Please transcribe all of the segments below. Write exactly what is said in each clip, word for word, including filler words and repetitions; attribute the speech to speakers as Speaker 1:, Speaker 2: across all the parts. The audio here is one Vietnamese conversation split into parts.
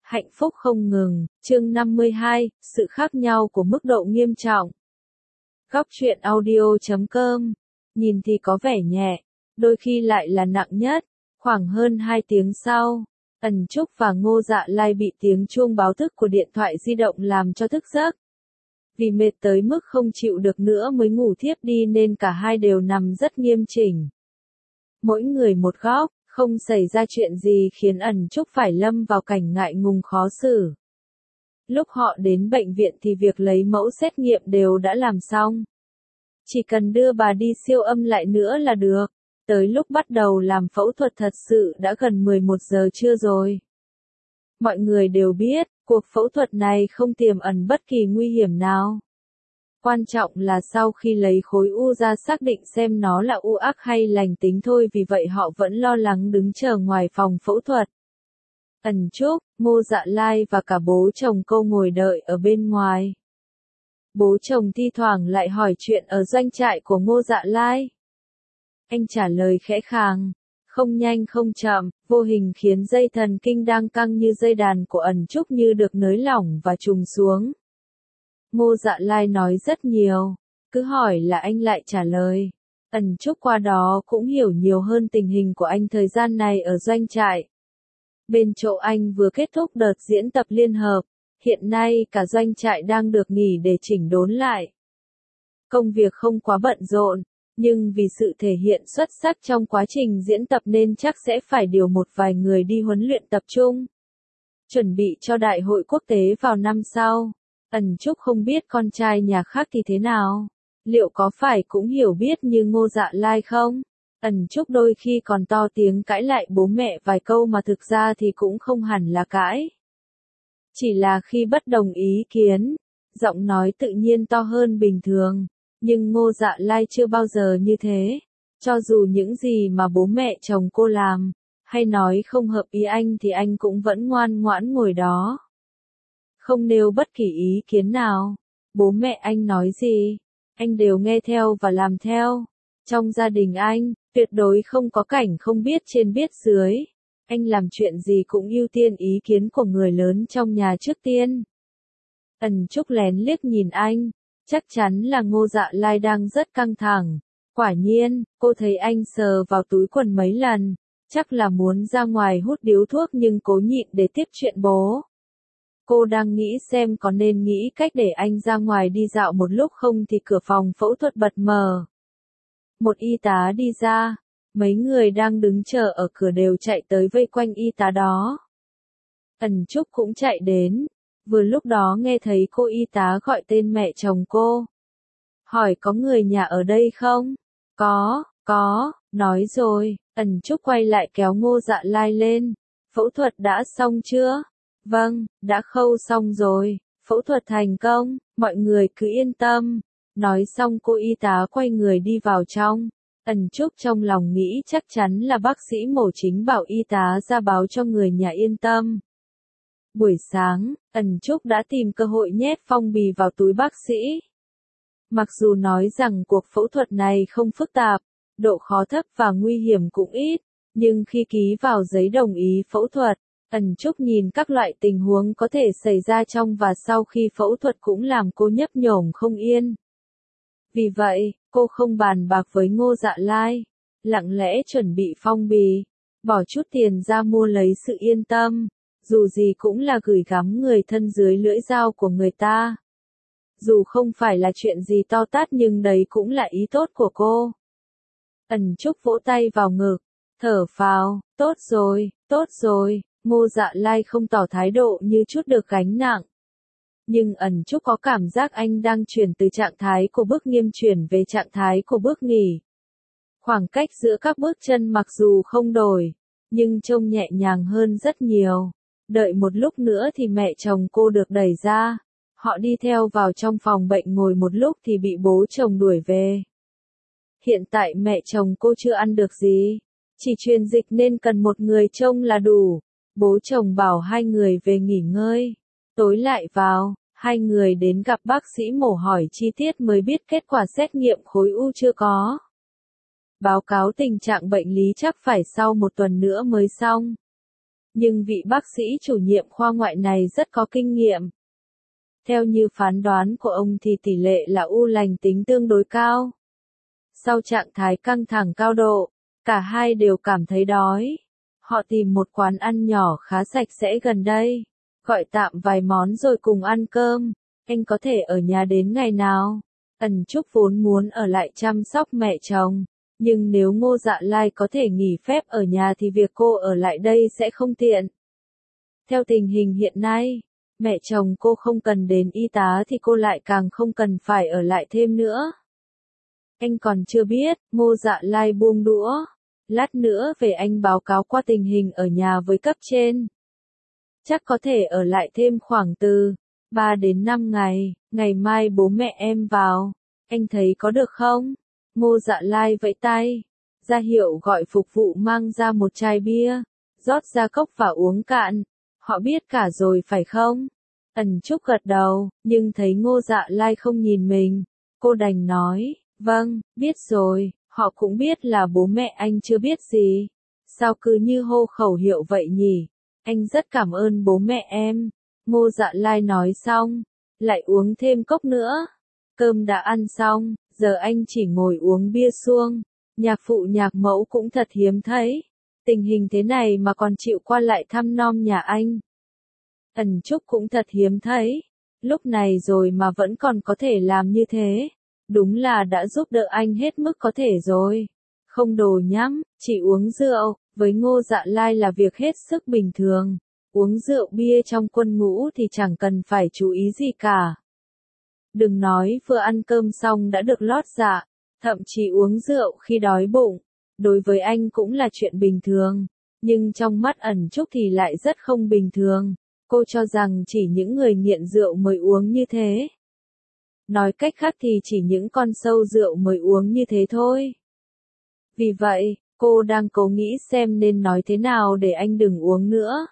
Speaker 1: Hạnh phúc không ngừng, chương năm mươi hai, sự khác nhau của mức độ nghiêm trọng. Góc truyện audio chấm com, nhìn thì có vẻ nhẹ, đôi khi lại là nặng nhất. Khoảng hơn hai tiếng sau, Ẩn Trúc và Ngô Dạ Lai bị tiếng chuông báo thức của điện thoại di động làm cho thức giấc. Vì mệt tới mức không chịu được nữa mới ngủ thiếp đi nên cả hai đều nằm rất nghiêm chỉnh. Mỗi người một góc, không xảy ra chuyện gì khiến Ẩn Trúc phải lâm vào cảnh ngại ngùng khó xử. Lúc họ đến bệnh viện thì việc lấy mẫu xét nghiệm đều đã làm xong. Chỉ cần đưa bà đi siêu âm lại nữa là được. Tới lúc bắt đầu làm phẫu thuật thật sự đã gần mười một giờ trưa rồi. Mọi người đều biết, cuộc phẫu thuật này không tiềm ẩn bất kỳ nguy hiểm nào. Quan trọng là sau khi lấy khối u ra xác định xem nó là u ác hay lành tính thôi, vì vậy họ vẫn lo lắng đứng chờ ngoài phòng phẫu thuật. Ẩn Trúc, Ngô Dạ Lai và cả bố chồng cô ngồi đợi ở bên ngoài. Bố chồng thi thoảng lại hỏi chuyện ở doanh trại của Ngô Dạ Lai. Anh trả lời khẽ khàng, không nhanh không chậm, vô hình khiến dây thần kinh đang căng như dây đàn của Ẩn Trúc như được nới lỏng và trùng xuống. Ngô Dạ Lai nói rất nhiều, cứ hỏi là anh lại trả lời. Ẩn Trúc qua đó cũng hiểu nhiều hơn tình hình của anh thời gian này ở doanh trại. Bên chỗ anh vừa kết thúc đợt diễn tập liên hợp, hiện nay cả doanh trại đang được nghỉ để chỉnh đốn lại. Công việc không quá bận rộn, nhưng vì sự thể hiện xuất sắc trong quá trình diễn tập nên chắc sẽ phải điều một vài người đi huấn luyện tập trung. Chuẩn bị cho đại hội quốc tế vào năm sau. Ẩn Trúc không biết con trai nhà khác thì thế nào. Liệu có phải cũng hiểu biết như Ngô Dạ Lai không? Ẩn Trúc đôi khi còn to tiếng cãi lại bố mẹ vài câu mà thực ra thì cũng không hẳn là cãi. Chỉ là khi bất đồng ý kiến, giọng nói tự nhiên to hơn bình thường. Nhưng Ngô Dạ Lai chưa bao giờ như thế. Cho dù những gì mà bố mẹ chồng cô làm, hay nói không hợp ý anh thì anh cũng vẫn ngoan ngoãn ngồi đó. Không nêu bất kỳ ý kiến nào. Bố mẹ anh nói gì, anh đều nghe theo và làm theo. Trong gia đình anh, tuyệt đối không có cảnh không biết trên biết dưới. Anh làm chuyện gì cũng ưu tiên ý kiến của người lớn trong nhà trước tiên. Ẩn Trúc lén liếc nhìn anh, chắc chắn là Ngô Dạ Lai đang rất căng thẳng. Quả nhiên, cô thấy anh sờ vào túi quần mấy lần, chắc là muốn ra ngoài hút điếu thuốc nhưng cố nhịn để tiếp chuyện bố. Cô đang nghĩ xem có nên nghĩ cách để anh ra ngoài đi dạo một lúc không thì cửa phòng phẫu thuật bật mở. Một y tá đi ra, mấy người đang đứng chờ ở cửa đều chạy tới vây quanh y tá đó. Ẩn Trúc cũng chạy đến, vừa lúc đó nghe thấy cô y tá gọi tên mẹ chồng cô. Hỏi có người nhà ở đây không? Có, có, nói rồi. Ẩn Trúc quay lại kéo Ngô Dạ Lai lên. Phẫu thuật đã xong chưa? Vâng, đã khâu xong rồi, phẫu thuật thành công, mọi người cứ yên tâm. Nói xong cô y tá quay người đi vào trong. Ẩn Trúc trong lòng nghĩ chắc chắn là bác sĩ mổ chính bảo y tá ra báo cho người nhà yên tâm. Buổi sáng, Ẩn Trúc đã tìm cơ hội nhét phong bì vào túi bác sĩ. Mặc dù nói rằng cuộc phẫu thuật này không phức tạp, độ khó thấp và nguy hiểm cũng ít, nhưng khi ký vào giấy đồng ý phẫu thuật, Ẩn Trúc nhìn các loại tình huống có thể xảy ra trong và sau khi phẫu thuật cũng làm cô nhấp nhổm không yên. Vì vậy, cô không bàn bạc với Ngô Dạ Lai, lặng lẽ chuẩn bị phong bì, bỏ chút tiền ra mua lấy sự yên tâm, dù gì cũng là gửi gắm người thân dưới lưỡi dao của người ta. Dù không phải là chuyện gì to tát nhưng đấy cũng là ý tốt của cô. Ẩn Trúc vỗ tay vào ngực, thở phào, tốt rồi, tốt rồi. Ngô Dạ Lai không tỏ thái độ như chút được gánh nặng. Nhưng Ẩn Trúc có cảm giác anh đang chuyển từ trạng thái của bước nghiêm chuyển về trạng thái của bước nghỉ. Khoảng cách giữa các bước chân mặc dù không đổi, nhưng trông nhẹ nhàng hơn rất nhiều. Đợi một lúc nữa thì mẹ chồng cô được đẩy ra. Họ đi theo vào trong phòng bệnh ngồi một lúc thì bị bố chồng đuổi về. Hiện tại mẹ chồng cô chưa ăn được gì, chỉ truyền dịch nên cần một người trông là đủ. Bố chồng bảo hai người về nghỉ ngơi. Tối lại vào, hai người đến gặp bác sĩ mổ hỏi chi tiết mới biết kết quả xét nghiệm khối u chưa có. Báo cáo tình trạng bệnh lý chắc phải sau một tuần nữa mới xong. nhưng vị bác sĩ chủ nhiệm khoa ngoại này rất có kinh nghiệm. Theo như phán đoán của ông thì tỷ lệ là u lành tính tương đối cao. Sau trạng thái căng thẳng cao độ, cả hai đều cảm thấy đói. Họ tìm một quán ăn nhỏ khá sạch sẽ gần đây, gọi tạm vài món rồi cùng ăn cơm. Anh có thể ở nhà đến ngày nào? Ẩn Trúc vốn muốn ở lại chăm sóc mẹ chồng, nhưng nếu Ngô Dạ Lai có thể nghỉ phép ở nhà thì việc cô ở lại đây sẽ không tiện. Theo tình hình hiện nay, mẹ chồng cô không cần đến y tá thì cô lại càng không cần phải ở lại thêm nữa. Anh còn chưa biết, Ngô Dạ Lai buông đũa. Lát nữa về anh báo cáo qua tình hình ở nhà với cấp trên. Chắc có thể ở lại thêm khoảng từ ba đến năm ngày, ngày mai bố mẹ em vào. Anh thấy có được không? Ngô Dạ Lai vẫy tay, ra hiệu gọi phục vụ mang ra một chai bia, rót ra cốc và uống cạn. Họ biết cả rồi phải không? Ẩn Trúc gật đầu, nhưng thấy Ngô Dạ Lai không nhìn mình. Cô đành nói, vâng, biết rồi, họ cũng biết là bố mẹ anh chưa biết gì. Sao cứ như hô khẩu hiệu vậy nhỉ? Anh rất cảm ơn bố mẹ em. Ngô Dạ Lai nói xong, lại uống thêm cốc nữa. Cơm đã ăn xong, giờ anh chỉ ngồi uống bia suông. Nhạc phụ nhạc mẫu cũng thật hiếm thấy. Tình hình thế này mà còn chịu qua lại thăm nom nhà anh. Ẩn Trúc cũng thật hiếm thấy. Lúc này rồi mà vẫn còn có thể làm như thế. Đúng là đã giúp đỡ anh hết mức có thể rồi. Không đồ nhắm, chỉ uống rượu, với Ngô Dạ Lai là việc hết sức bình thường. Uống rượu bia trong quân ngũ thì chẳng cần phải chú ý gì cả. Đừng nói vừa ăn cơm xong đã được lót dạ, thậm chí uống rượu khi đói bụng. Đối với anh cũng là chuyện bình thường, nhưng trong mắt Ẩn Trúc thì lại rất không bình thường. Cô cho rằng chỉ những người nghiện rượu mới uống như thế. Nói cách khác thì chỉ những con sâu rượu mới uống như thế thôi. Vì vậy, cô đang cố nghĩ xem nên nói thế nào để anh đừng uống nữa.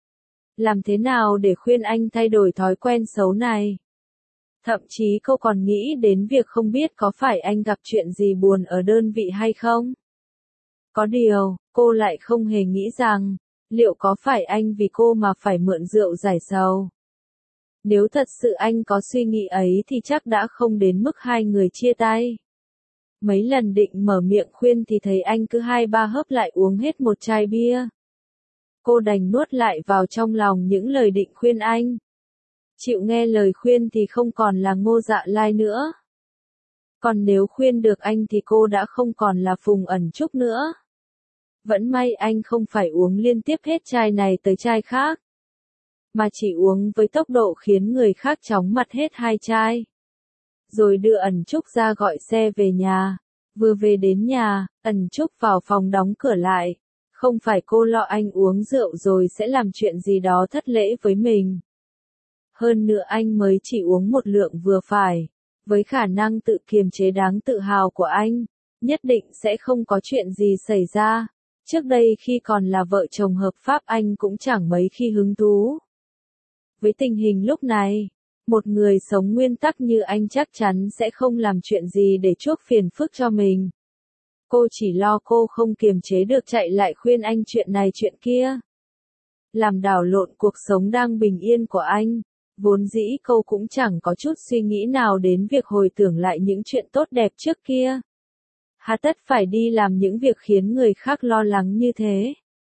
Speaker 1: Làm thế nào để khuyên anh thay đổi thói quen xấu này. Thậm chí cô còn nghĩ đến việc không biết có phải anh gặp chuyện gì buồn ở đơn vị hay không. Có điều, cô lại không hề nghĩ rằng, liệu có phải anh vì cô mà phải mượn rượu giải sầu. Nếu thật sự anh có suy nghĩ ấy thì chắc đã không đến mức hai người chia tay. Mấy lần định mở miệng khuyên thì thấy anh cứ hai ba hớp lại uống hết một chai bia. Cô đành nuốt lại vào trong lòng những lời định khuyên anh. Chịu nghe lời khuyên thì không còn là Ngô Dạ Lai nữa. Còn nếu khuyên được anh thì cô đã không còn là Phùng Ẩn Trúc nữa. Vẫn may anh không phải uống liên tiếp hết chai này tới chai khác, mà chỉ uống với tốc độ khiến người khác chóng mặt hết hai chai. Rồi đưa Ẩn Trúc ra gọi xe về nhà. Vừa về đến nhà, Ẩn Trúc vào phòng đóng cửa lại. Không phải cô lo anh uống rượu rồi sẽ làm chuyện gì đó thất lễ với mình. Hơn nữa anh mới chỉ uống một lượng vừa phải. Với khả năng tự kiềm chế đáng tự hào của anh, nhất định sẽ không có chuyện gì xảy ra. Trước đây khi còn là vợ chồng hợp pháp anh cũng chẳng mấy khi hứng thú. Với tình hình lúc này, một người sống nguyên tắc như anh chắc chắn sẽ không làm chuyện gì để chuốc phiền phức cho mình. Cô chỉ lo cô không kiềm chế được chạy lại khuyên anh chuyện này chuyện kia. Làm đảo lộn cuộc sống đang bình yên của anh. Vốn dĩ cô cũng chẳng có chút suy nghĩ nào đến việc hồi tưởng lại những chuyện tốt đẹp trước kia. Hà tất phải đi làm những việc khiến người khác lo lắng như thế.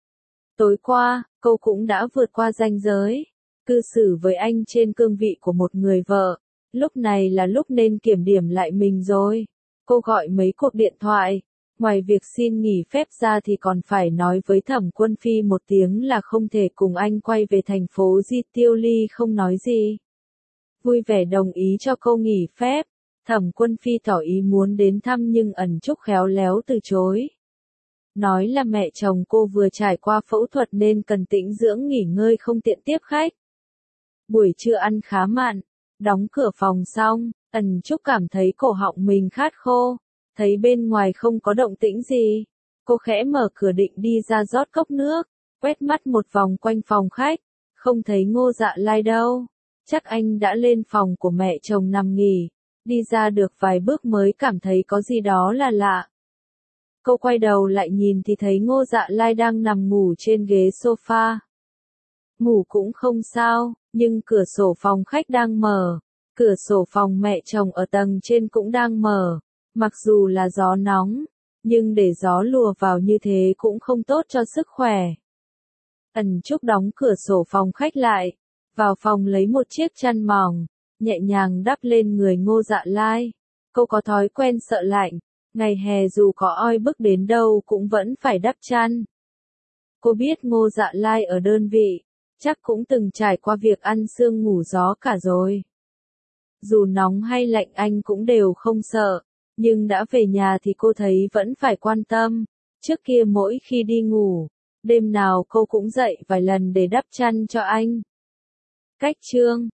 Speaker 1: Tối qua, cô cũng đã vượt qua ranh giới. Cư xử với anh trên cương vị của một người vợ. Lúc này là lúc nên kiểm điểm lại mình rồi. Cô gọi mấy cuộc điện thoại. Ngoài việc xin nghỉ phép ra thì còn phải nói với Thẩm Quân Phi một tiếng là không thể cùng anh quay về thành phố Di Tiêu Ly không nói gì. Vui vẻ đồng ý cho cô nghỉ phép. Thẩm Quân Phi tỏ ý muốn đến thăm nhưng Ẩn Trúc khéo léo từ chối. Nói là mẹ chồng cô vừa trải qua phẫu thuật nên cần tĩnh dưỡng nghỉ ngơi không tiện tiếp khách. Buổi trưa ăn khá mặn, đóng cửa phòng xong, Ẩn Trúc cảm thấy cổ họng mình khát khô. Thấy bên ngoài không có động tĩnh gì. Cô khẽ mở cửa định đi ra rót cốc nước, quét mắt một vòng quanh phòng khách. Không thấy Ngô Dạ Lai đâu. Chắc anh đã lên phòng của mẹ chồng nằm nghỉ. Đi ra được vài bước mới cảm thấy có gì đó là lạ. Cô quay đầu lại nhìn thì thấy Ngô Dạ Lai đang nằm ngủ trên ghế sofa. ngủ cũng không sao, nhưng cửa sổ phòng khách đang mở, cửa sổ phòng mẹ chồng ở tầng trên cũng đang mở, mặc dù là gió nóng, nhưng để gió lùa vào như thế cũng không tốt cho sức khỏe. Ẩn Trúc đóng cửa sổ phòng khách lại, vào phòng lấy một chiếc chăn mỏng, nhẹ nhàng đắp lên người Ngô Dạ Lai. Cô có thói quen sợ lạnh, ngày hè dù có oi bức đến đâu cũng vẫn phải đắp chăn. Cô biết Ngô Dạ Lai ở đơn vị, chắc cũng từng trải qua việc ăn sương ngủ gió cả rồi. Dù nóng hay lạnh anh cũng đều không sợ, nhưng đã về nhà thì cô thấy vẫn phải quan tâm. Trước kia mỗi khi đi ngủ, đêm nào cô cũng dậy vài lần để đắp chăn cho anh. Cách chương